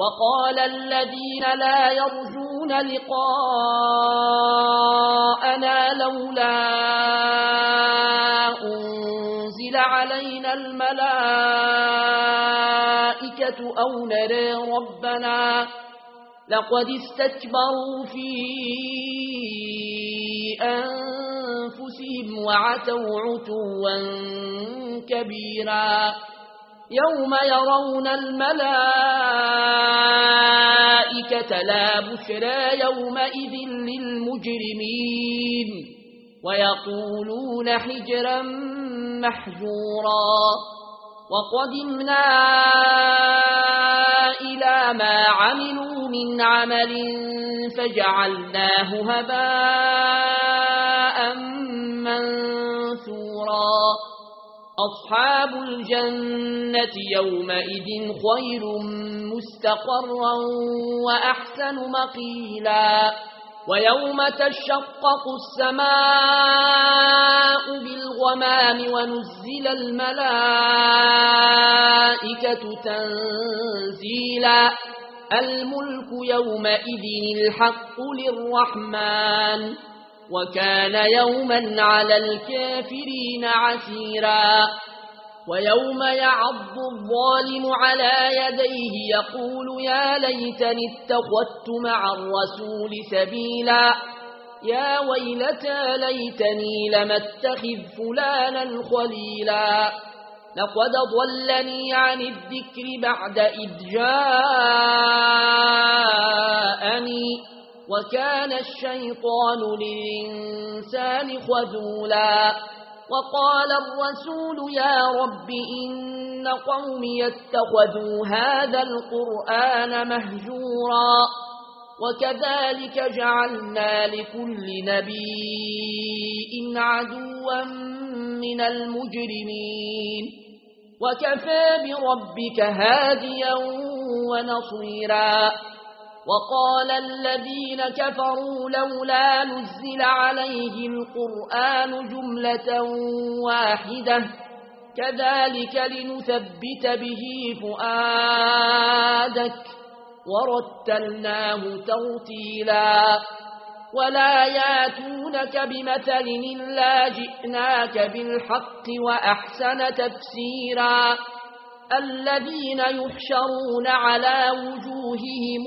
وقال الذين لا يرجون لقاءنا لولا أنزل علينا الملائكة أو نرى ربنا لقد استكبروا في أنفسهم وعتوا عتوا كبيرا يوم يرون الملائكة لا بشرى يومئذ للمجرمين ويقولون حجرا محجورا وقدمنا إلى ما عملوا من عمل فجعلناه هباء منثورا أصحاب الجنة يومئذ خير مستقرا وأحسن مقيلا ويوم تشقق السماء بالغمام ونزل الملائكة تنزيلا الملك يومئذ الحق للرحمن وكان يوما على الكافرين عسيرا ويوم يعض الظالم على يديه يقول يا ليتني اتخذت مع الرسول سبيلا يا ويلتى ليتني لم اتخذ فلانا خليلا لقد ضلني عن الذكر بعد إذ جاءني وكان الشيطان للإنسان خذولا وقال الرسول يا رب إن قومي اتخذوا هذا القرآن مهجورا وكذلك جعلنا لكل نبي عدوا من المجرمين وكفى بربك هاديا ونصيرا وقال الذين كفروا لولا نزل عليه القرآن جملة واحدة كذلك لنثبت به فؤادك ورتلناه ترتيلا ولا ياتونك بمثل إلا جئناك بالحق وأحسن تفسيرا الذين يحشرون على وجوههم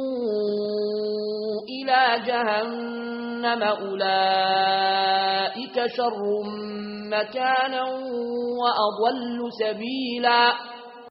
إلى جهنم أولئك شر مكانا وأضل سبيلا